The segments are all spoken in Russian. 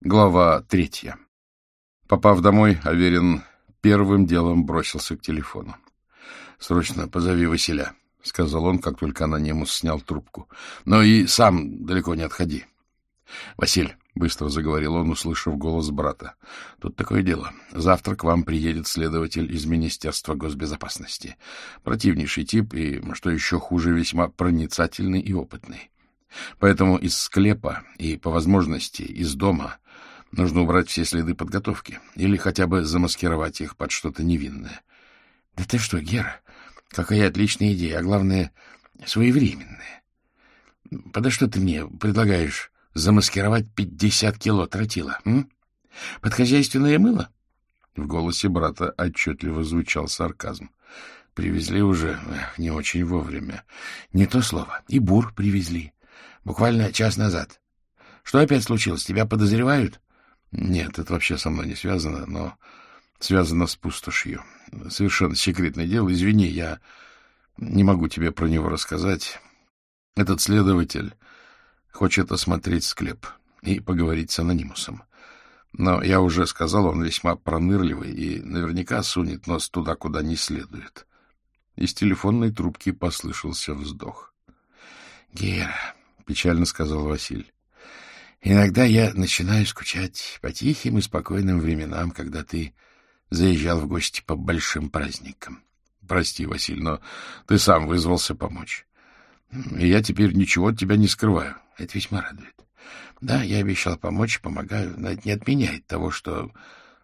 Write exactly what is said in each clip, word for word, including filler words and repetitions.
Глава третья. Попав домой, Аверин первым делом бросился к телефону. — Срочно позови Василя, — сказал он, как только анонимус снял трубку. — Но и сам далеко не отходи. — Василь, — быстро заговорил он, услышав голос брата, — тут такое дело. Завтра к вам приедет следователь из Министерства госбезопасности. Противнейший тип и, что еще хуже, весьма проницательный и опытный. Поэтому из склепа и, по возможности, из дома нужно убрать все следы подготовки или хотя бы замаскировать их под что-то невинное. — Да ты что, Гера, какая отличная идея, а главное, своевременная. Подо что ты мне предлагаешь замаскировать пятьдесят кило тротила? М? Под хозяйственное мыло? В голосе брата отчетливо звучал сарказм. — Привезли уже эх, не очень вовремя. — Не то слово. И бур привезли. Буквально час назад. Что опять случилось? Тебя подозревают? Нет, это вообще со мной не связано, но связано с пустошью. Совершенно секретное дело. Извини, я не могу тебе про него рассказать. Этот следователь хочет осмотреть склеп и поговорить с анонимусом. Но я уже сказал, он весьма пронырливый и наверняка сунет нос туда, куда не следует. Из телефонной трубки послышался вздох. — Гера, — печально сказал Василь, — иногда я начинаю скучать по тихим и спокойным временам, когда ты заезжал в гости по большим праздникам. Прости, Василь, но ты сам вызвался помочь. И я теперь ничего от тебя не скрываю. Это весьма радует. Да, я обещал помочь, помогаю, но это не отменяет того, что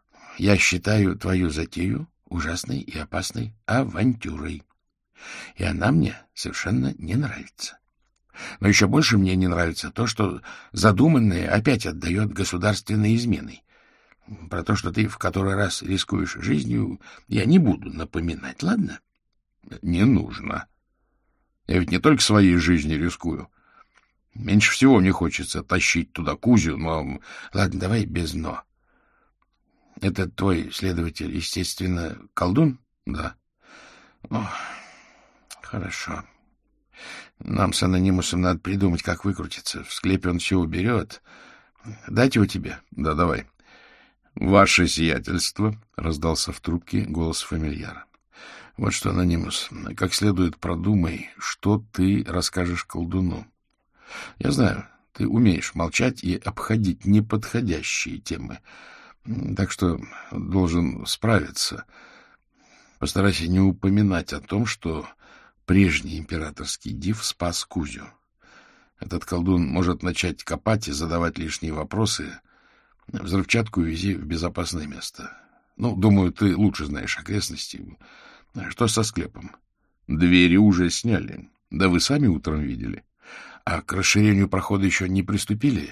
я считаю твою затею ужасной и опасной авантюрой. И она мне совершенно не нравится. Но еще больше мне не нравится то, что задуманное опять отдает государственной изменой. Про то, что ты в который раз рискуешь жизнью, я не буду напоминать, ладно? — Не нужно. Я ведь не только своей жизнью рискую. Меньше всего мне хочется тащить туда Кузю, но... Ладно, давай без «но». Этот твой следователь, естественно, колдун? Да. О, хорошо. Нам с анонимусом надо придумать, как выкрутиться. В склепе он все уберет. Дать его тебе? Да, давай. Ваше сиятельство, — раздался в трубке голос фамильяра. Вот что, анонимус, как следует продумай, что ты расскажешь колдуну. Я знаю, ты умеешь молчать и обходить неподходящие темы, так что должен справиться. Постарайся не упоминать о том, что прежний императорский див спас Кузю. Этот колдун может начать копать и задавать лишние вопросы. Взрывчатку вези в безопасное место. Ну, думаю, ты лучше знаешь окрестности. Что со склепом? Двери уже сняли. Да вы сами утром видели. А к расширению прохода еще не приступили?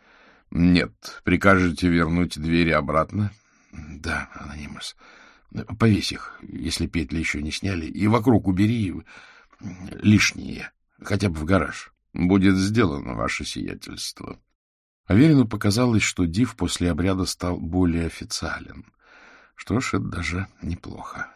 Нет. Прикажете вернуть двери обратно? Да, анонимус. Повесь их, если петли еще не сняли, и вокруг убери лишние, хотя бы в гараж. Будет сделано, ваше сиятельство. Аверину показалось, что див после обряда стал более официален. Что ж, это даже неплохо.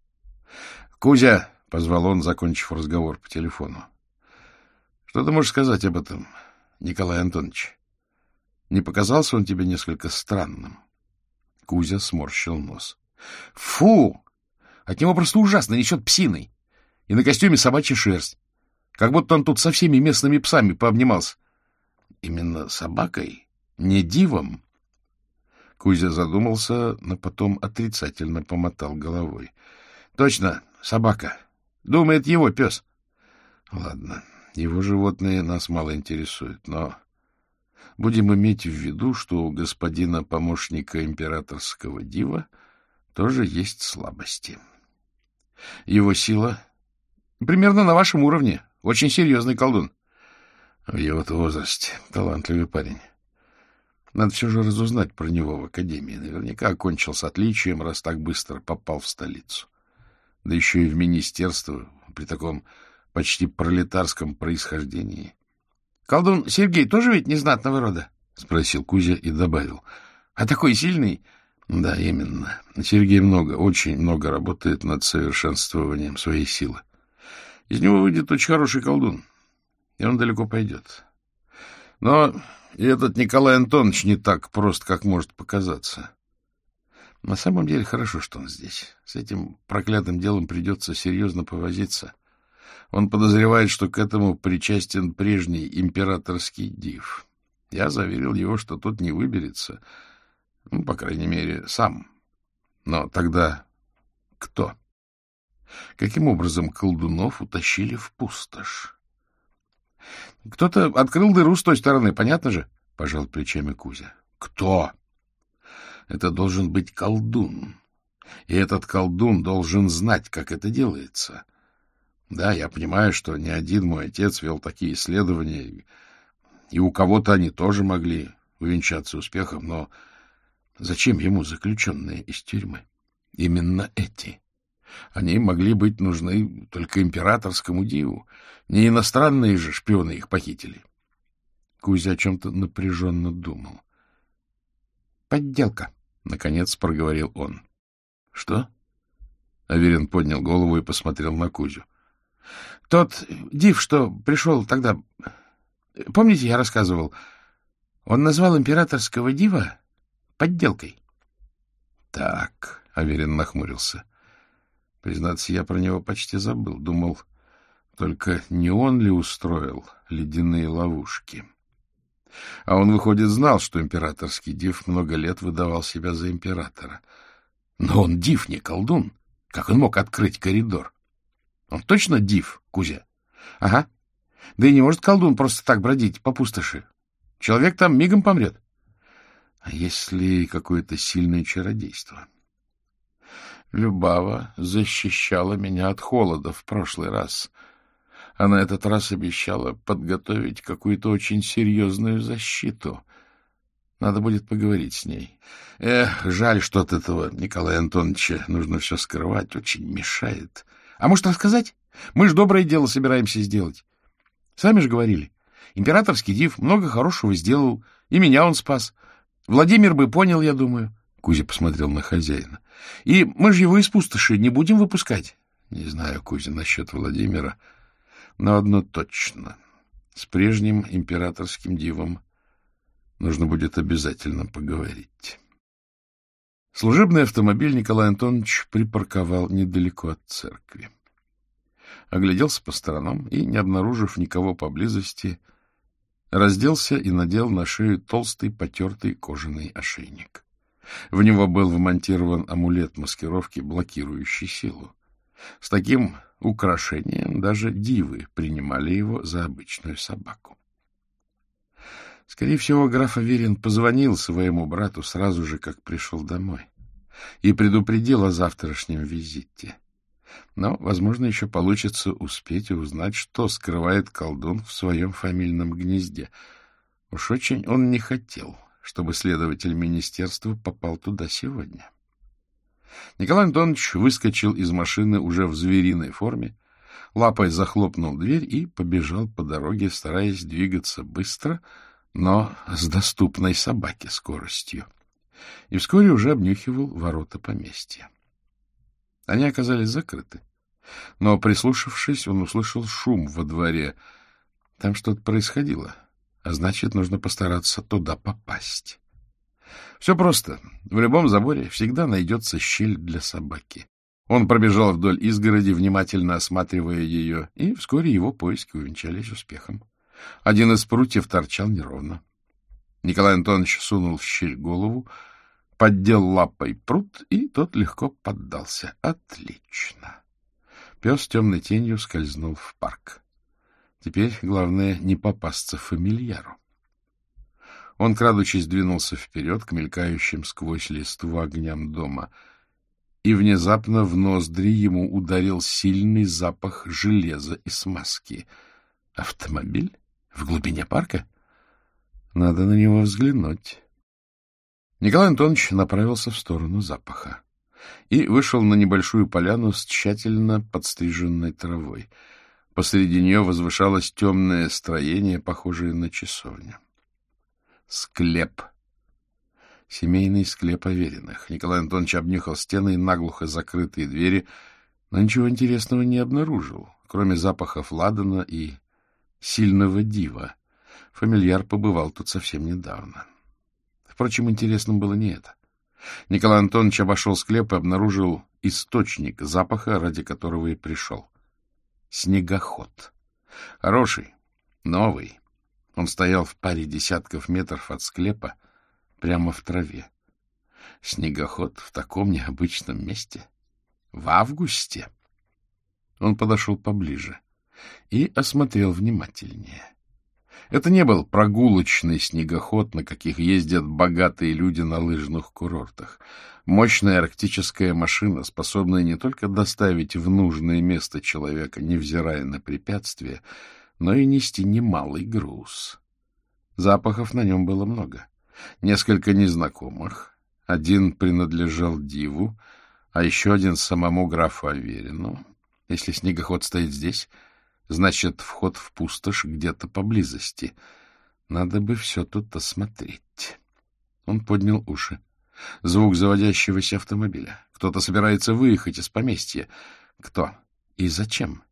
— Кузя! — позвал он, закончив разговор по телефону. — Что ты можешь сказать об этом, Николай Антонович? Не показался он тебе несколько странным? Кузя сморщил нос. — Фу! От него просто ужасно несет псиной. И на костюме собачья шерсть. Как будто он тут со всеми местными псами пообнимался. — Именно собакой? Не дивом? Кузя задумался, но потом отрицательно помотал головой. — Точно, собака. Думает, его пес. — Ладно, его животные нас мало интересуют, но будем иметь в виду, что у господина помощника императорского дива тоже есть слабости. Его сила примерно на вашем уровне. Очень серьезный колдун. В его-то возрасте. Талантливый парень. Надо все же разузнать про него в академии. Наверняка окончил с отличием, раз так быстро попал в столицу. Да еще и в министерство при таком почти пролетарском происхождении. — Колдун Сергей тоже ведь незнатного рода? — спросил Кузя и добавил. — А такой сильный? — Да, именно. Сергей много, очень много работает над совершенствованием своей силы. Из него выйдет очень хороший колдун, и он далеко пойдет. Но И этот Николай Антонович не так прост, как может показаться. На самом деле хорошо, что он здесь. С этим проклятым делом придется серьезно повозиться. Он подозревает, что к этому причастен прежний императорский див. Я заверил его, что тот не выберется. Ну, по крайней мере, сам. Но тогда кто? Каким образом колдунов утащили в пустошь? — Кто-то открыл дыру с той стороны, понятно же? — пожал плечами Кузя. — Кто? — Это должен быть колдун. И этот колдун должен знать, как это делается. Да, я понимаю, что ни один мой отец вел такие исследования, и у кого-то они тоже могли увенчаться успехом, но зачем ему заключенные из тюрьмы? Именно эти. Они могли быть нужны только императорскому диву. Не иностранные же шпионы их похитили. Кузя о чем-то напряженно думал. — Подделка, — наконец проговорил он. — Что? Аверин поднял голову и посмотрел на Кузю. — Тот див, что пришел тогда... Помните, я рассказывал? Он назвал императорского дива подделкой. — Так, — Аверин нахмурился. Признаться, я про него почти забыл. Думал, только не он ли устроил ледяные ловушки? А он, выходит, знал, что императорский див много лет выдавал себя за императора. Но он див, не колдун. Как он мог открыть коридор? Он точно див, Кузя? Ага. Да и не может колдун просто так бродить по пустоши. Человек там мигом помрет. А если какое-то сильное чародейство? Любава защищала меня от холода в прошлый раз. А на этот раз обещала подготовить какую-то очень серьезную защиту. Надо будет поговорить с ней. Эх, жаль, что от этого Николая Антоновича нужно все скрывать. Очень мешает. А может, рассказать? Мы ж доброе дело собираемся сделать. Сами же говорили. Императорский див много хорошего сделал. И меня он спас. Владимир бы понял, я думаю. Кузя посмотрел на хозяина. И мы же его из пустоши не будем выпускать. Не знаю, Кузя, насчет Владимира, но одно точно. С прежним императорским дивом нужно будет обязательно поговорить. Служебный автомобиль Николай Антонович припарковал недалеко от церкви. Огляделся по сторонам и, не обнаружив никого поблизости, разделся и надел на шею толстый потертый кожаный ошейник. В него был вмонтирован амулет маскировки, блокирующий силу. С таким украшением даже дивы принимали его за обычную собаку. Скорее всего, граф Аверин позвонил своему брату сразу же, как пришел домой, и предупредил о завтрашнем визите. Но, возможно, еще получится успеть и узнать, что скрывает колдун в своем фамильном гнезде. Уж очень он не хотел, чтобы следователь министерства попал туда сегодня. Николай Антонович выскочил из машины уже в звериной форме, лапой захлопнул дверь и побежал по дороге, стараясь двигаться быстро, но с доступной собаке скоростью. И вскоре уже обнюхивал ворота поместья. Они оказались закрыты, но, прислушавшись, он услышал шум во дворе. Там что-то происходило, а значит, нужно постараться туда попасть. Все просто. В любом заборе всегда найдется щель для собаки. Он пробежал вдоль изгороди, внимательно осматривая ее, и вскоре его поиски увенчались успехом. Один из прутьев торчал неровно. Николай Антонович сунул в щель голову, поддел лапой прут, и тот легко поддался. Отлично. Пес темной тенью скользнул в парк. Теперь главное не попасться фамильяру. Он, крадучись, двинулся вперед к мелькающим сквозь листву огням дома, и внезапно в ноздри ему ударил сильный запах железа и смазки. Автомобиль? В глубине парка? Надо на него взглянуть. Николай Антонович направился в сторону запаха и вышел на небольшую поляну с тщательно подстриженной травой. Посреди нее возвышалось темное строение, похожее на часовню. Склеп. Семейный склеп Авериных. Николай Антонович обнюхал стены и наглухо закрытые двери, но ничего интересного не обнаружил, кроме запахов ладана и сильного дива. Фамильяр побывал тут совсем недавно. Впрочем, интересным было не это. Николай Антонович обошел склеп и обнаружил источник запаха, ради которого и пришел. Снегоход. Хороший, новый. Он стоял в паре десятков метров от склепа, прямо в траве. Снегоход в таком необычном месте. В августе. Он подошел поближе и осмотрел внимательнее. Это не был прогулочный снегоход, на каких ездят богатые люди на лыжных курортах. Мощная арктическая машина, способная не только доставить в нужное место человека, невзирая на препятствия, но и нести немалый груз. Запахов на нем было много. Несколько незнакомых. Один принадлежал Диву, а еще один самому графу Аверину. Если снегоход стоит здесь, значит, вход в пустошь где-то поблизости. Надо бы все тут осмотреть. Он поднял уши. Звук заводящегося автомобиля. Кто-то собирается выехать из поместья. Кто и зачем?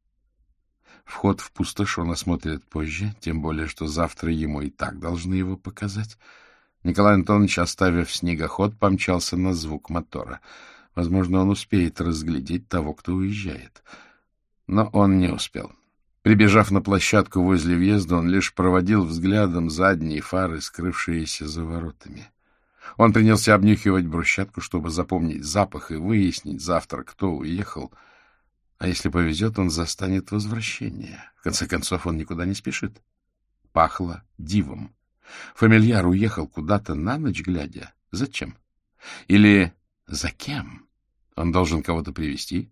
Вход в пустошь он осмотрит позже, тем более, что завтра ему и так должны его показать. Николай Антонович, оставив снегоход, помчался на звук мотора. Возможно, он успеет разглядеть того, кто уезжает. Но он не успел. Прибежав на площадку возле въезда, он лишь проводил взглядом задние фары, скрывшиеся за воротами. Он принялся обнюхивать брусчатку, чтобы запомнить запах и выяснить завтра, кто уехал. А если повезет, он застанет возвращение. В конце концов, он никуда не спешит. Пахло Дивом. Фамильяр уехал куда-то на ночь глядя. Зачем? Или за кем? Он должен кого-то привести?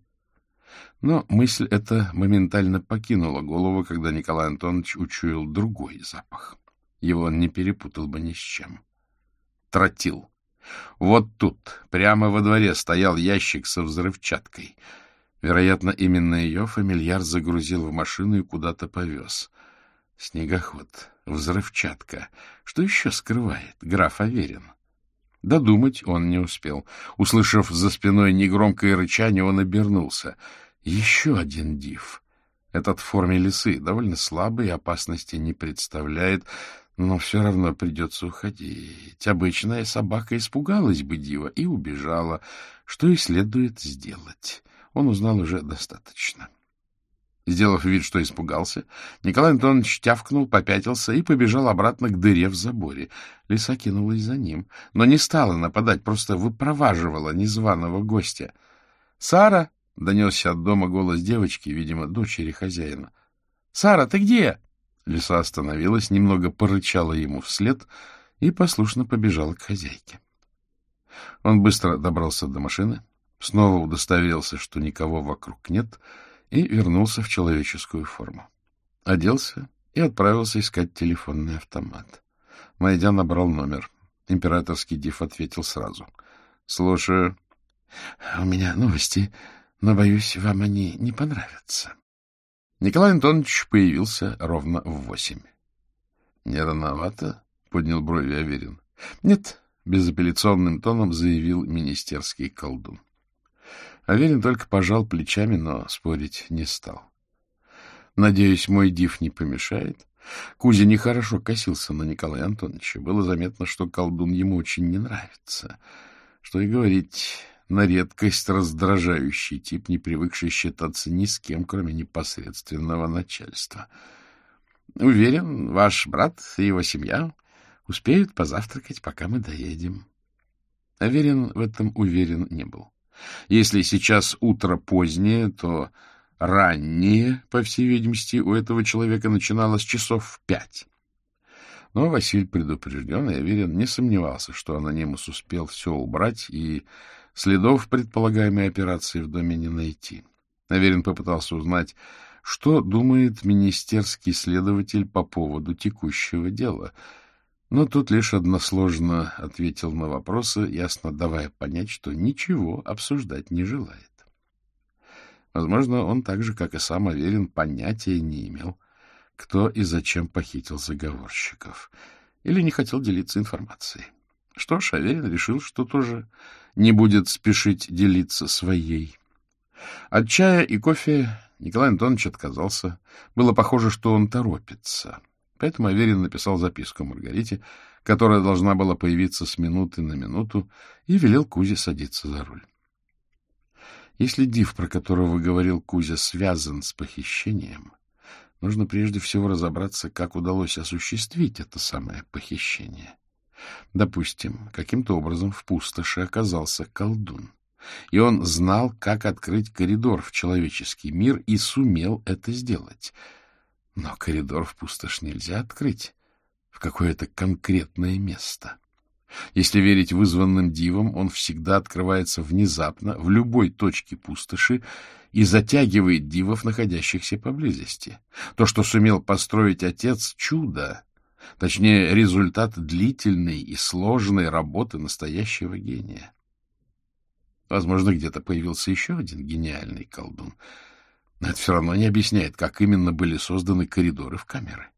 Но мысль эта моментально покинула голову, когда Николай Антонович учуял другой запах. Его он не перепутал бы ни с чем. Тротил. Вот тут, прямо во дворе, стоял ящик со взрывчаткой. Вероятно, именно ее фамильяр загрузил в машину и куда-то повез. Снегоход, взрывчатка. Что еще скрывает граф Аверин? Додумать он не успел. Услышав за спиной негромкое рычание, он обернулся. Еще один див. Этот в форме лисы, довольно слабый, опасности не представляет, но все равно придется уходить. Обычная собака испугалась бы дива и убежала, что и следует сделать. Он узнал уже достаточно. Сделав вид, что испугался, Николай Антонович тявкнул, попятился и побежал обратно к дыре в заборе. Лиса кинулась за ним, но не стала нападать, просто выпроваживала незваного гостя. — Сара! — донесся от дома голос девочки, видимо, дочери хозяина. — Сара, ты где? Лиса остановилась, немного порычала ему вслед и послушно побежала к хозяйке. Он быстро добрался до машины, снова удостоверился, что никого вокруг нет, и вернулся в человеческую форму. Оделся и отправился искать телефонный автомат. Найдя, набрал номер. Императорский див ответил сразу. — Слушаю. — У меня новости, но, боюсь, вам они не понравятся. Николай Антонович появился ровно в восемь. — Не рановато? — поднял брови Аверин. — Нет, — безапелляционным тоном заявил министерский колдун. Аверин только пожал плечами, но спорить не стал. — Надеюсь, мой див не помешает? Кузя нехорошо косился на Николая Антоновича. Было заметно, что колдун ему очень не нравится. Что и говорить, на редкость раздражающий тип, не привыкший считаться ни с кем, кроме непосредственного начальства. Уверен, ваш брат и его семья успеют позавтракать, пока мы доедем. Аверин в этом уверен не был. Если сейчас утро позднее, то раннее, по всей видимости, у этого человека начиналось часов в пять. Но Василий предупрежден, и Аверин не сомневался, что анонимус успел все убрать, и следов предполагаемой операции в доме не найти. Аверин попытался узнать, что думает министерский следователь по поводу текущего дела, но тут лишь односложно ответил на вопросы, ясно давая понять, что ничего обсуждать не желает. Возможно, он так же, как и сам Аверин, понятия не имел, кто и зачем похитил заговорщиков, или не хотел делиться информацией. Что ж, Аверин решил, что тоже не будет спешить делиться своей. От чая и кофе Николай Антонович отказался. Было похоже, что он торопится. Поэтому Аверин написал записку Маргарите, которая должна была появиться с минуты на минуту, и велел Кузе садиться за руль. Если Див, про которого говорил Кузя, связан с похищением, нужно прежде всего разобраться, как удалось осуществить это самое похищение. Допустим, каким-то образом в пустоши оказался колдун, и он знал, как открыть коридор в человеческий мир, и сумел это сделать. Но коридор в пустошь нельзя открыть в какое-то конкретное место. Если верить вызванным дивам, он всегда открывается внезапно в любой точке пустоши и затягивает дивов, находящихся поблизости. То, что сумел построить отец, — чудо, точнее, результат длительной и сложной работы настоящего гения. Возможно, где-то появился еще один гениальный колдун, но это все равно не объясняет, как именно были созданы коридоры в камеры.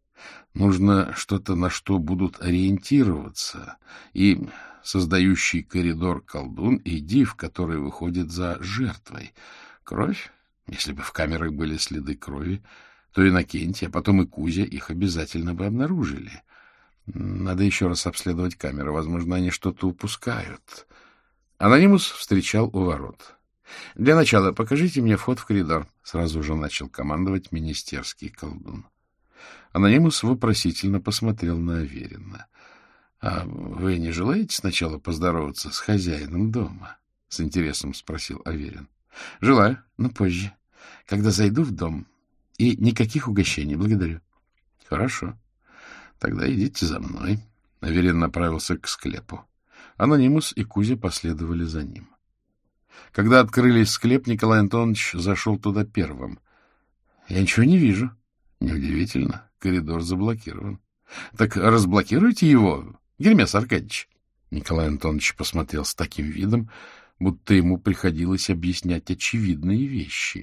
Нужно что-то, на что будут ориентироваться, и создающий коридор колдун, и див, который выходит за жертвой. Кровь? Если бы в камерах были следы крови, то Иннокентий, а потом и Кузя их обязательно бы обнаружили. Надо еще раз обследовать камеры. Возможно, они что-то упускают. Анонимус встречал у ворот. — Для начала покажите мне вход в коридор, — сразу же начал командовать министерский колдун. Анонимус вопросительно посмотрел на Аверина. — А вы не желаете сначала поздороваться с хозяином дома? — с интересом спросил Аверин. — Желаю, но позже, когда зайду в дом. И никаких угощений, благодарю. — Хорошо. Тогда идите за мной. Аверин направился к склепу. Анонимус и Кузя последовали за ним. Когда открылись склеп, Николай Антонович зашел туда первым. — Я ничего не вижу. — Неудивительно. Коридор заблокирован. — Так разблокируйте его, Гермес Аркадьевич. Николай Антонович посмотрел с таким видом, будто ему приходилось объяснять очевидные вещи.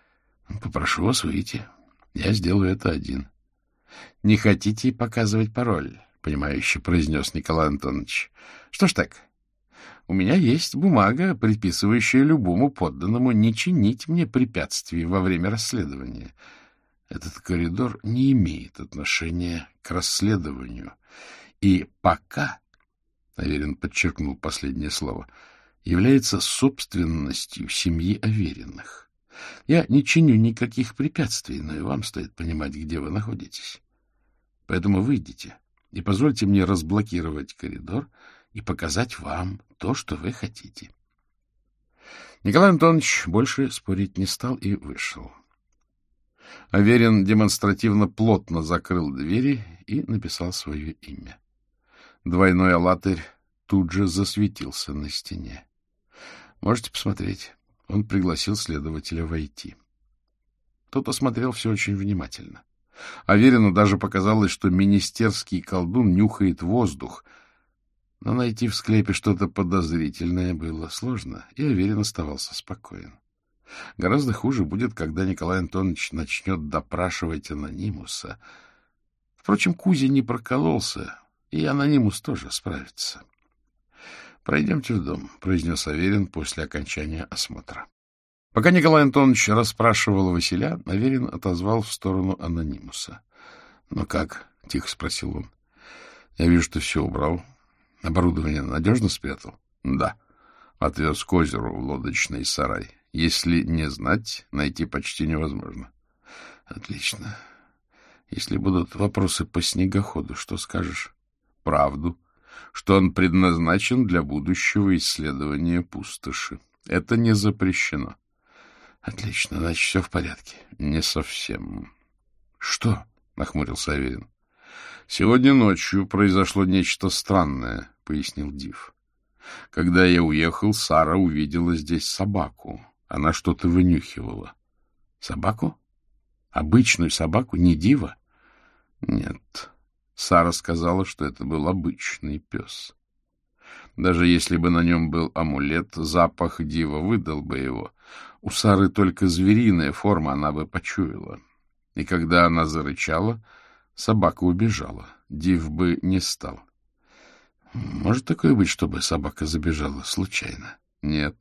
— Попрошу вас выйти. Я сделаю это один. — Не хотите показывать пароль? — понимающе произнес Николай Антонович. — Что ж так? У меня есть бумага, предписывающая любому подданному не чинить мне препятствий во время расследования. Этот коридор не имеет отношения к расследованию. И пока, — Аверин подчеркнул последнее слово, — является собственностью семьи Авериных. Я не чиню никаких препятствий, но и вам стоит понимать, где вы находитесь. Поэтому выйдите и позвольте мне разблокировать коридор и показать вам то, что вы хотите. Николай Антонович больше спорить не стал и вышел. Аверин демонстративно плотно закрыл двери и написал свое имя. Двойной алатырь тут же засветился на стене. Можете посмотреть. Он пригласил следователя войти. Тот осмотрел все очень внимательно. Аверину даже показалось, что министерский колдун нюхает воздух, но найти в склепе что-то подозрительное было сложно, и Аверин оставался спокоен. Гораздо хуже будет, когда Николай Антонович начнет допрашивать Анонимуса. Впрочем, Кузя не прокололся, и Анонимус тоже справится. — Пройдемте в дом, — произнес Аверин после окончания осмотра. Пока Николай Антонович расспрашивал Василя, Аверин отозвал в сторону Анонимуса. — Ну как? — тихо спросил он. — Я вижу, что все убрал. Оборудование надежно спрятал? — Да. Отвез к озеру в лодочный сарай. Если не знать, найти почти невозможно. — Отлично. Если будут вопросы по снегоходу, что скажешь? — Правду. Что он предназначен для будущего исследования пустоши. Это не запрещено. — Отлично, значит, все в порядке. — Не совсем. — Что? — нахмурился Аверин. — Сегодня ночью произошло нечто странное, — пояснил Див. — Когда я уехал, Сара увидела здесь собаку. Она что-то вынюхивала. — Собаку? Обычную собаку, не Дива? — Нет. Сара сказала, что это был обычный пес. Даже если бы на нем был амулет, запах Дива выдал бы его. У Сары только звериная форма, она бы почуяла. И когда она зарычала, собака убежала. Див бы не стал. Может такое быть, чтобы собака забежала случайно? Нет.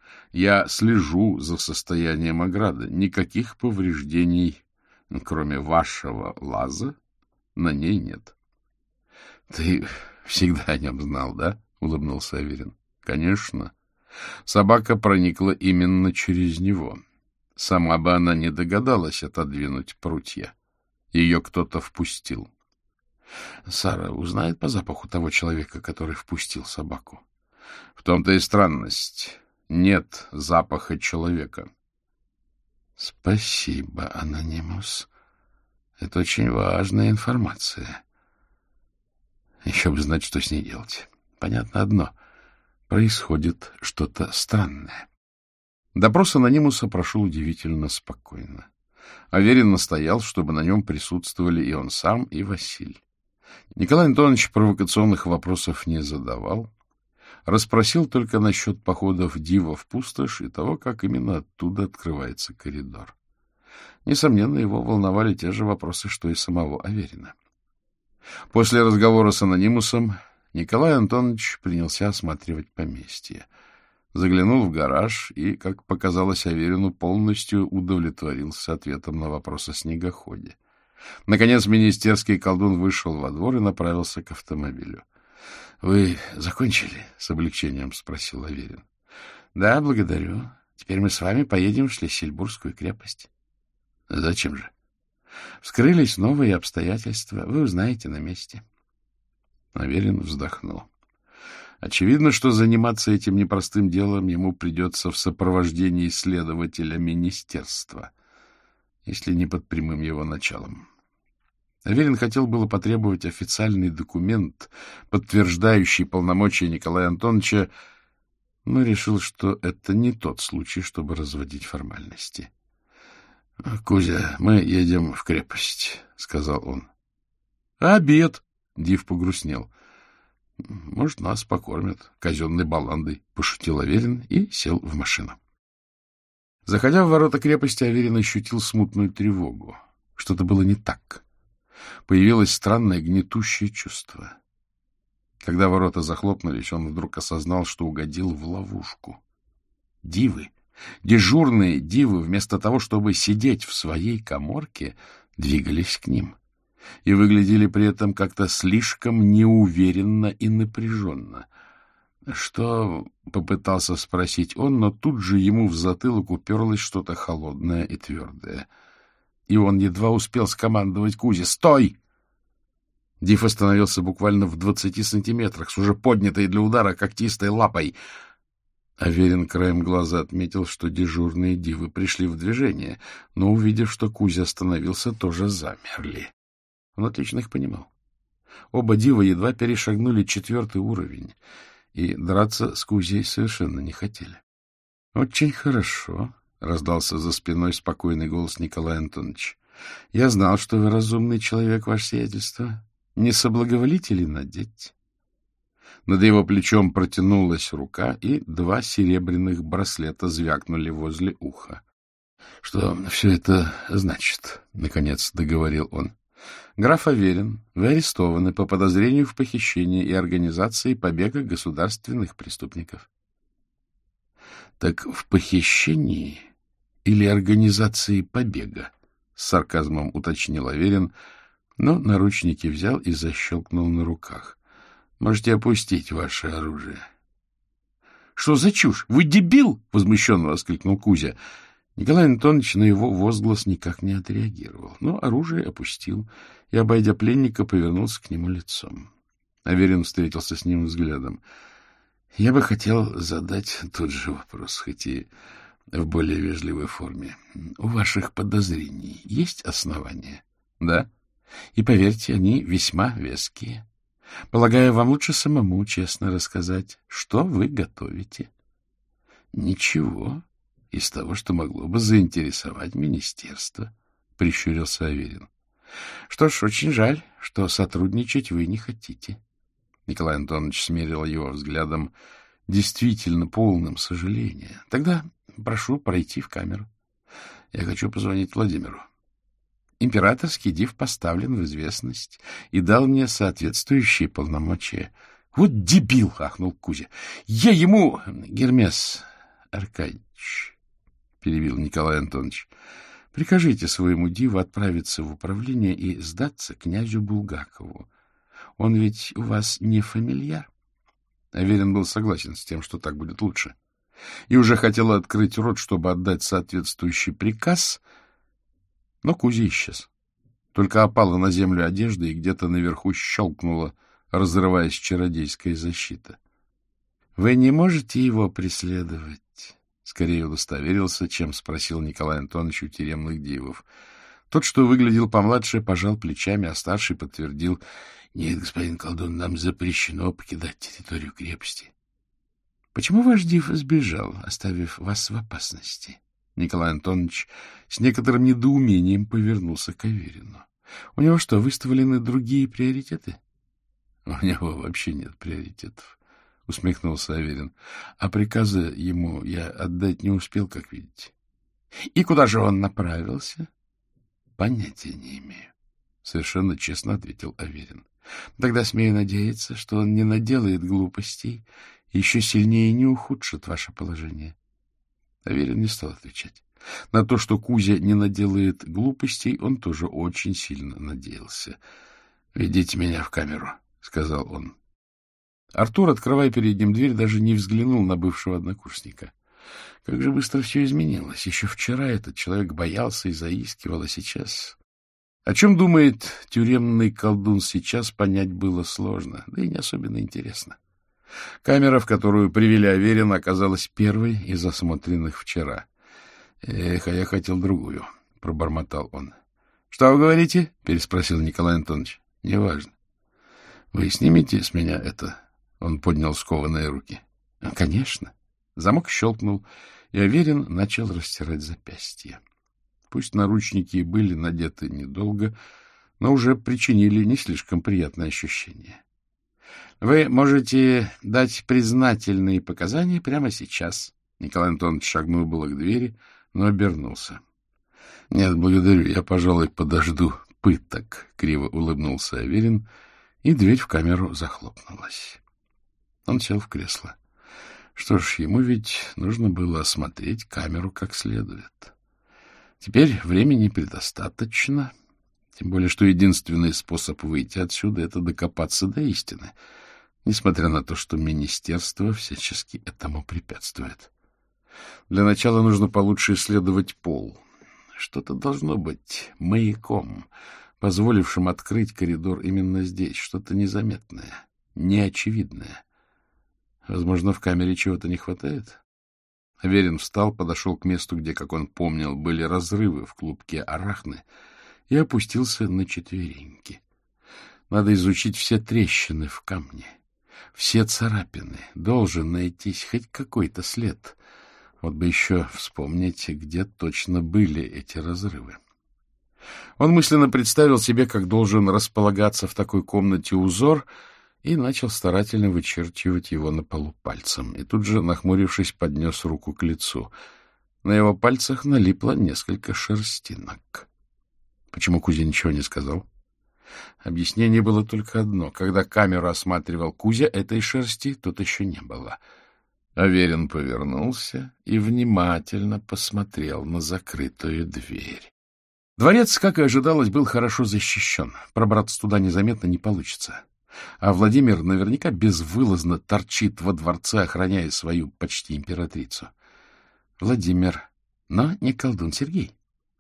Я слежу за состоянием ограды. Никаких повреждений, кроме вашего лаза, на ней нет. — Ты всегда о нем знал, да? — улыбнулся Аверин. — Конечно. Собака проникла именно через него. Сама бы она не догадалась отодвинуть прутья. Ее кто-то впустил. Сара узнает по запаху того человека, который впустил собаку. В том-то и странность. Нет запаха человека. — Спасибо, Анонимус. Это очень важная информация. Еще бы знать, что с ней делать. Понятно одно. Происходит что-то странное. Допрос Анонимуса прошел удивительно спокойно. Аверин настоял, чтобы на нем присутствовали и он сам, и Василь. Николай Антонович провокационных вопросов не задавал. Расспросил только насчет походов Дива в пустошь и того, как именно оттуда открывается коридор. Несомненно, его волновали те же вопросы, что и самого Аверина. После разговора с Анонимусом Николай Антонович принялся осматривать поместье. Заглянул в гараж и, как показалось Аверину, полностью удовлетворился ответом на вопрос о снегоходе. Наконец министерский колдун вышел во двор и направился к автомобилю. — Вы закончили? — с облегчением спросил Аверин. — Да, благодарю. Теперь мы с вами поедем в Шлиссельбургскую крепость. — Зачем же? — Вскрылись новые обстоятельства. Вы узнаете на месте. Аверин вздохнул. Очевидно, что заниматься этим непростым делом ему придется в сопровождении следователя министерства, если не под прямым его началом. Аверин хотел было потребовать официальный документ, подтверждающий полномочия Николая Антоновича, но решил, что это не тот случай, чтобы разводить формальности. — Кузя, мы едем в крепость, — сказал он. — Обед! — Див погрустнел. — Может, нас покормят казенной баландой, — пошутил Аверин и сел в машину. Заходя в ворота крепости, Аверин ощутил смутную тревогу. Что-то было не так. Появилось странное гнетущее чувство. Когда ворота захлопнулись, он вдруг осознал, что угодил в ловушку. Дивы, дежурные дивы, вместо того, чтобы сидеть в своей каморке, двигались к ним и выглядели при этом как-то слишком неуверенно и напряженно. Что попытался спросить он, но тут же ему в затылок уперлось что-то холодное и твердое. И он едва успел скомандовать Кузе: «Стой!» Див остановился буквально в двадцати сантиметрах с уже поднятой для удара когтистой лапой. Аверин краем глаза отметил, что дежурные дивы пришли в движение, но, увидев, что Кузя остановился, тоже замерли. Он отлично их понимал. Оба дива едва перешагнули четвертый уровень, и драться с Кузей совершенно не хотели. — Очень хорошо, — раздался за спиной спокойный голос Николая Антоновича. — Я знал, что вы разумный человек, ваше сиятельство. Не соблаговолите ли надеть? Над его плечом протянулась рука, и два серебряных браслета звякнули возле уха. — Что все это значит? — наконец договорил он. — Граф Аверин, вы арестованы по подозрению в похищении и организации побега государственных преступников. — Так в похищении или организации побега? — с сарказмом уточнил Аверин, но наручники взял и защелкнул на руках. — Можете опустить ваше оружие. — Что за чушь? Вы дебил! — возмущенно воскликнул Кузя. Николай Антонович на его возглас никак не отреагировал, но оружие опустил и, обойдя пленника, повернулся к нему лицом. Аверин встретился с ним взглядом. — Я бы хотел задать тот же вопрос, хоть и в более вежливой форме. У ваших подозрений есть основания? — Да. И, поверьте, они весьма веские. Полагаю, вам лучше самому честно рассказать, что вы готовите. — Ничего из того, что могло бы заинтересовать министерство, — прищурился Аверин. — Что ж, очень жаль, что сотрудничать вы не хотите. Николай Антонович смерил его взглядом, действительно полным сожаления. — Тогда прошу пройти в камеру. Я хочу позвонить Владимиру. Императорский див поставлен в известность и дал мне соответствующие полномочия. — Вот дебил! — ахнул Кузя. — Я ему... — Гермес Аркадьевич, — перебил Николай Антонович, — Прикажите своему диву отправиться в управление и сдаться князю Булгакову. Он ведь у вас не фамильяр. Аверин был согласен с тем, что так будет лучше, и уже хотел открыть рот, чтобы отдать соответствующий приказ, но Кузя исчез. Только опала на землю одежда, и где-то наверху щелкнула, разрываясь чародейская защита. — Вы не можете его преследовать? — скорее удостоверился, чем спросил Николай Антонович у тюремных дивов. Тот, что выглядел помладше, пожал плечами, а старший подтвердил: — Нет, господин колдун, нам запрещено покидать территорию крепости. — Почему ваш див сбежал, оставив вас в опасности? Николай Антонович с некоторым недоумением повернулся к Аверину. — У него что, выставлены другие приоритеты? — У него вообще нет приоритетов, — усмехнулся Аверин. — А приказы ему я отдать не успел, как видите. — И куда же он направился? — Понятия не имею, — совершенно честно ответил Аверин. — Тогда смею надеяться, что он не наделает глупостей и еще сильнее не ухудшит ваше положение. Аверин не стал отвечать. На то, что Кузя не наделает глупостей, он тоже очень сильно надеялся. — Ведите меня в камеру, — сказал он. Артур, открывая перед ним дверь, даже не взглянул на бывшего однокурсника. Как же быстро все изменилось. Еще вчера этот человек боялся и заискивал, а сейчас... О чем думает тюремный колдун сейчас, понять было сложно, да и не особенно интересно. Камера, в которую привели Аверина, оказалась первой из осмотренных вчера. — Эх, а я хотел другую, — пробормотал он. — Что вы говорите? — переспросил Николай Антонович. — Неважно. — Вы снимете с меня это? Он поднял скованные руки. — Конечно. Замок щелкнул, и Аверин начал растирать запястья. Пусть наручники и были надеты недолго, но уже причинили не слишком приятное ощущение. — Вы можете дать признательные показания прямо сейчас. Николай Антонович шагнул было к двери, но обернулся. — Нет, благодарю, я, пожалуй, подожду пыток, — криво улыбнулся Аверин, и дверь в камеру захлопнулась. Он сел в кресло. Что ж, ему ведь нужно было осмотреть камеру как следует. Теперь времени предостаточно, тем более, что единственный способ выйти отсюда — это докопаться до истины, несмотря на то, что министерство всячески этому препятствует. Для начала нужно получше исследовать пол. Что-то должно быть маяком, позволившим открыть коридор именно здесь, что-то незаметное, неочевидное. Возможно, в камере чего-то не хватает? Аверин встал, подошел к месту, где, как он помнил, были разрывы в клубке арахны, и опустился на четвереньки. Надо изучить все трещины в камне, все царапины. Должен найтись хоть какой-то след. Вот бы еще вспомнить, где точно были эти разрывы. Он мысленно представил себе, как должен располагаться в такой комнате узор, и начал старательно вычерчивать его на полу пальцем. И тут же, нахмурившись, поднес руку к лицу. На его пальцах налипло несколько шерстинок. Почему Кузя ничего не сказал? Объяснение было только одно. Когда камеру осматривал Кузя, этой шерсти тут еще не было. Аверин повернулся и внимательно посмотрел на закрытую дверь. Дворец, как и ожидалось, был хорошо защищен. Пробраться туда незаметно не получится. А Владимир наверняка безвылазно торчит во дворце, охраняя свою почти императрицу. Владимир, но не колдун Сергей.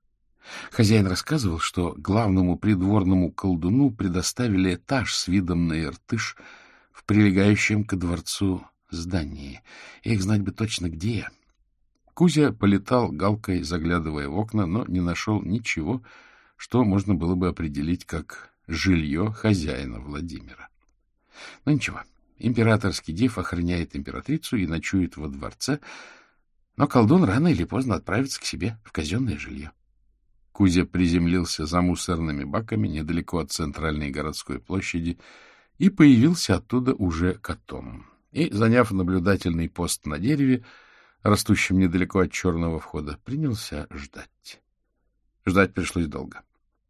Хозяин рассказывал, что главному придворному колдуну предоставили этаж с видом на Иртыш в прилегающем ко дворцу здании. Их знать бы точно где. Кузя полетал галкой, заглядывая в окна, но не нашел ничего, что можно было бы определить как жилье хозяина Владимира. Но ничего, императорский див охраняет императрицу и ночует во дворце, но колдун рано или поздно отправится к себе в казенное жилье. Кузя приземлился за мусорными баками недалеко от центральной городской площади и появился оттуда уже котом. И, заняв наблюдательный пост на дереве, растущем недалеко от черного входа, принялся ждать. Ждать пришлось долго.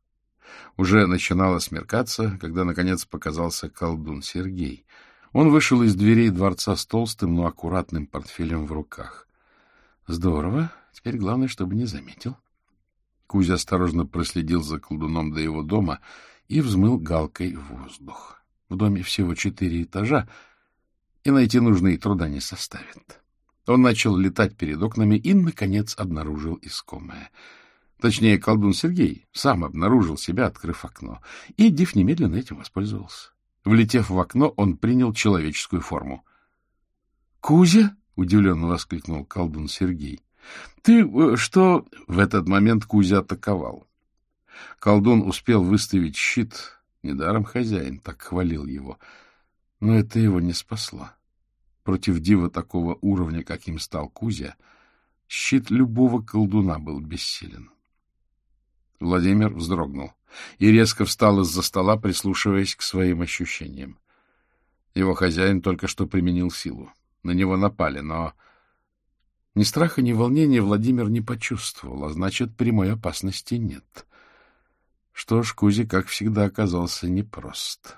Уже начинало смеркаться, когда, наконец, показался колдун Сергей. Он вышел из дверей дворца с толстым, но аккуратным портфелем в руках. Здорово. Теперь главное, чтобы не заметил. Кузя осторожно проследил за колдуном до его дома и взмыл галкой в воздух. В доме всего четыре этажа, и найти нужные труда не составит. Он начал летать перед окнами и, наконец, обнаружил искомое. Точнее, колдун Сергей сам обнаружил себя, открыв окно, и Див немедленно этим воспользовался. Влетев в окно, он принял человеческую форму. — Кузя? — удивленно воскликнул колдун Сергей. — Ты что? В этот момент Кузя атаковал. Колдун успел выставить щит, недаром хозяин так хвалил его, но это его не спасло. Против дива такого уровня, каким стал Кузя, щит любого колдуна был бессилен. Владимир вздрогнул и резко встал из-за стола, прислушиваясь к своим ощущениям. Его хозяин только что применил силу. На него напали, но ни страха, ни волнения Владимир не почувствовал, а значит, прямой опасности нет. Что ж, Кузя, как всегда, оказался непрост.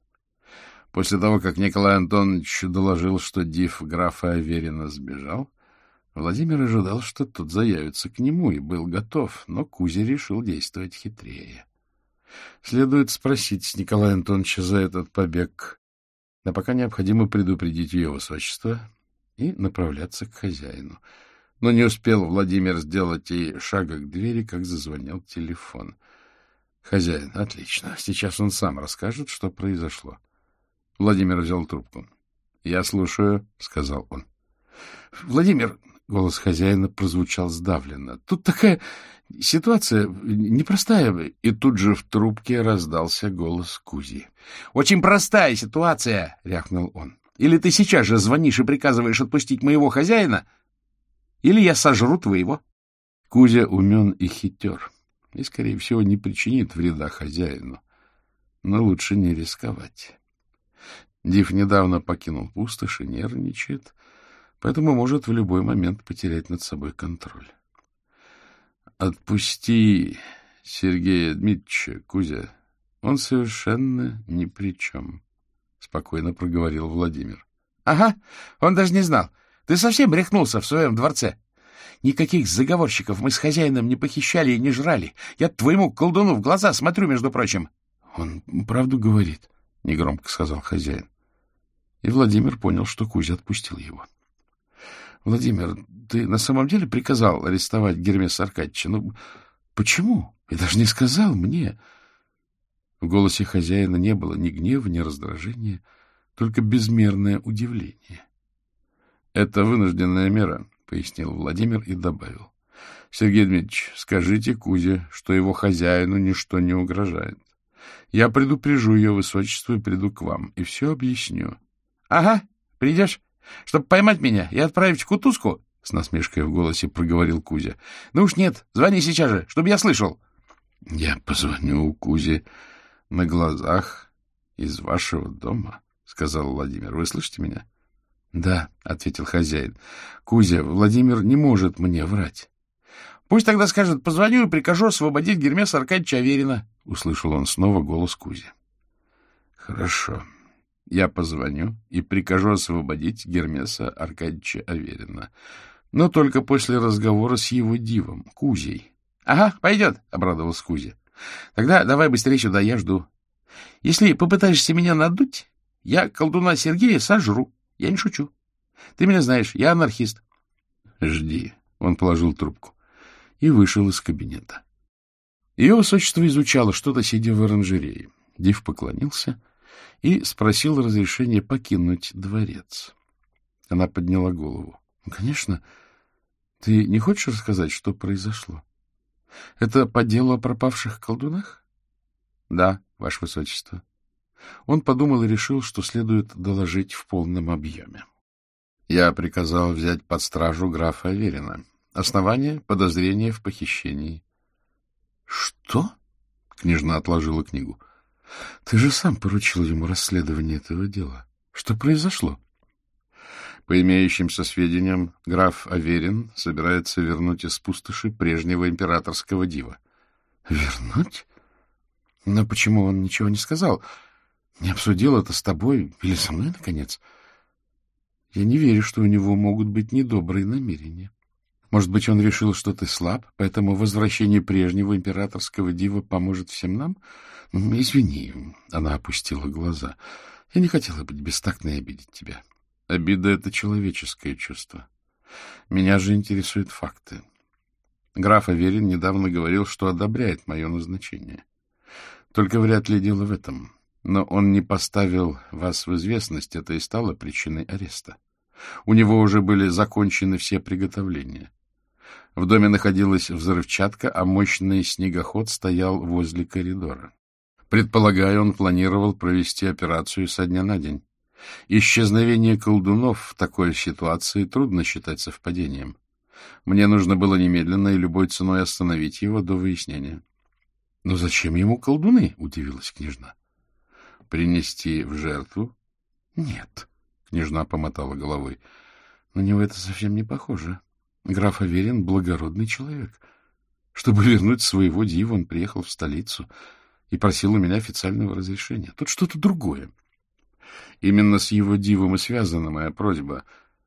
После того, как Николай Антонович доложил, что див графа Аверина сбежал, Владимир ожидал, что тот заявится к нему, и был готов, но Кузя решил действовать хитрее. Следует спросить с Николая Антоновича за этот побег, а пока необходимо предупредить ее высочество и направляться к хозяину. Но не успел Владимир сделать и шага к двери, как зазвонил телефон. Хозяин, отлично, сейчас он сам расскажет, что произошло. Владимир взял трубку. — Я слушаю, — сказал он. — Владимир, — голос хозяина прозвучал сдавленно, — тут такая ситуация непростая. И тут же в трубке раздался голос Кузи. — Очень простая ситуация, — рявкнул он. — Или ты сейчас же звонишь и приказываешь отпустить моего хозяина, или я сожру твоего. Кузя умен и хитер, и, скорее всего, не причинит вреда хозяину, но лучше не рисковать. Див недавно покинул пустошь и нервничает, поэтому может в любой момент потерять над собой контроль. — Отпусти Сергея Дмитриевича, Кузя. Он совершенно ни при чем, — спокойно проговорил Владимир. — Ага, он даже не знал. Ты совсем рехнулся в своем дворце. Никаких заговорщиков мы с хозяином не похищали и не жрали. Я твоему колдуну в глаза смотрю, между прочим. — Он правду говорит, — негромко сказал хозяин. И Владимир понял, что Кузя отпустил его. — Владимир, ты на самом деле приказал арестовать Гермеса Аркадьевича? Ну, почему? И даже не сказал мне. В голосе хозяина не было ни гнева, ни раздражения, только безмерное удивление. — Это вынужденная мера, — пояснил Владимир и добавил. — Сергей Дмитриевич, скажите Кузе, что его хозяину ничто не угрожает. Я предупрежу ее высочество и приду к вам, и все объясню. — Ага, придешь, чтобы поймать меня и отправить в кутузку? — с насмешкой в голосе проговорил Кузя. — Ну уж нет, звони сейчас же, чтобы я слышал. — Я позвоню Кузе на глазах из вашего дома, — сказал Владимир. — Вы слышите меня? — Да, — ответил хозяин. — Кузя, Владимир не может мне врать. — Пусть тогда скажет, позвоню и прикажу освободить Гермеса Аркадьевича Аверина, — услышал он снова голос Кузи. — Хорошо. Я позвоню и прикажу освободить Гермеса Аркадьевича Аверина. Но только после разговора с его дивом, Кузей. — Ага, пойдет, — обрадовался Кузя. — Тогда давай быстрее сюда, я жду. Если попытаешься меня надуть, я колдуна Сергея сожру. Я не шучу. Ты меня знаешь, я анархист. — Жди. Он положил трубку и вышел из кабинета. Ее высочество изучало что-то, сидя в оранжерее. Див поклонился и спросил разрешения покинуть дворец. Она подняла голову. — Конечно. Ты не хочешь рассказать, что произошло? Это по делу о пропавших колдунах? — Да, ваше высочество. Он подумал и решил, что следует доложить в полном объеме. Я приказал взять под стражу графа Аверина. Основание — подозрение в похищении. — Что? — княжна отложила книгу. — Ты же сам поручил ему расследование этого дела. Что произошло? По имеющимся сведениям, граф Аверин собирается вернуть из пустоши прежнего императорского дива. — Вернуть? Но почему он ничего не сказал? Не обсудил это с тобой или со мной, наконец? Я не верю, что у него могут быть недобрые намерения. Может быть, он решил, что ты слаб, поэтому возвращение прежнего императорского дива поможет всем нам? Извини, она опустила глаза. Я не хотела быть бестактной и обидеть тебя. Обида — это человеческое чувство. Меня же интересуют факты. Граф Аверин недавно говорил, что одобряет мое назначение. Только вряд ли дело в этом. Но он не поставил вас в известность, это и стало причиной ареста. У него уже были закончены все приготовления. В доме находилась взрывчатка, а мощный снегоход стоял возле коридора. Предполагаю, он планировал провести операцию со дня на день. Исчезновение колдунов в такой ситуации трудно считать совпадением. Мне нужно было немедленно и любой ценой остановить его до выяснения. — Но зачем ему колдуны? — удивилась княжна. — Принести в жертву? — Нет, — княжна помотала головой. — На него это совсем не похоже. Граф Аверин — благородный человек. Чтобы вернуть своего дива, он приехал в столицу и просил у меня официального разрешения. Тут что-то другое. Именно с его дивом и связана моя просьба.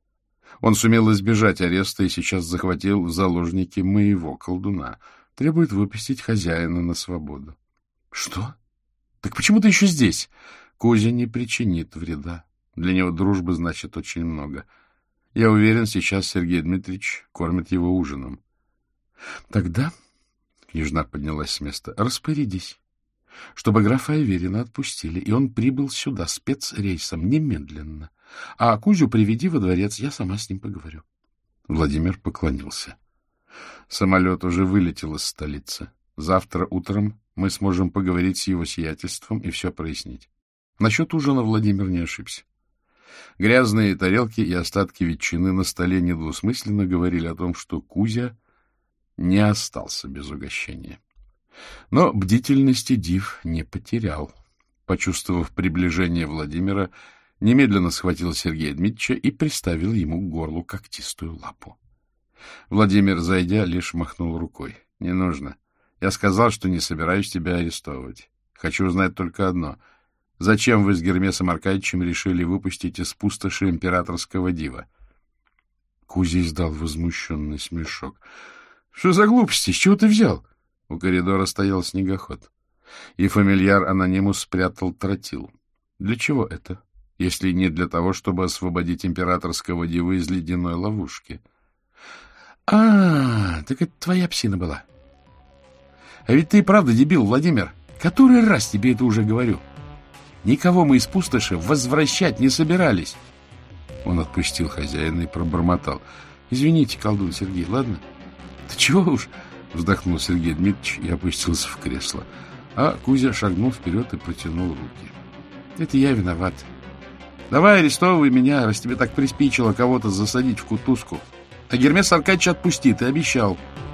Он сумел избежать ареста и сейчас захватил в заложники моего колдуна. Требует выпустить хозяина на свободу. — Что? Так почему ты еще здесь? Кузя не причинит вреда. Для него дружба значит очень много. Я уверен, сейчас Сергей Дмитриевич кормит его ужином. — Тогда, — княжна поднялась с места, — распорядись, чтобы графа Аверина отпустили, и он прибыл сюда спецрейсом немедленно. А Кузю приведи во дворец, я сама с ним поговорю. Владимир поклонился. Самолет уже вылетел из столицы. Завтра утром мы сможем поговорить с его сиятельством и все прояснить. Насчет ужина Владимир не ошибся. Грязные тарелки и остатки ветчины на столе недвусмысленно говорили о том, что Кузя не остался без угощения. Но бдительности див не потерял. Почувствовав приближение Владимира, немедленно схватил Сергея Дмитриевича и приставил ему к горлу когтистую лапу. Владимир, зайдя, лишь махнул рукой. — Не нужно. Я сказал, что не собираюсь тебя арестовывать. Хочу узнать только одно. Зачем вы с Гермесом Аркадьевичем решили выпустить из пустоши императорского дива? Кузя издал возмущенный смешок. — Что за глупости? С чего ты взял? У коридора стоял снегоход, и фамильяр Анонимус спрятал тротил. Для чего это, если не для того, чтобы освободить императорского дива из ледяной ловушки? — А, так это твоя псина была. А ведь ты и правда дебил, Владимир. Который раз тебе это уже говорю. Никого мы из пустоши возвращать не собирались. Он отпустил хозяина и пробормотал. — Извините, колдун Сергей, ладно? — Да чего уж... — вздохнул Сергей Дмитриевич и опустился в кресло. А Кузя шагнул вперед и протянул руки. — Это я виноват. Давай арестовывай меня, раз тебе так приспичило кого-то засадить в кутузку. А Гермес Аркадьевич отпусти, ты обещал. —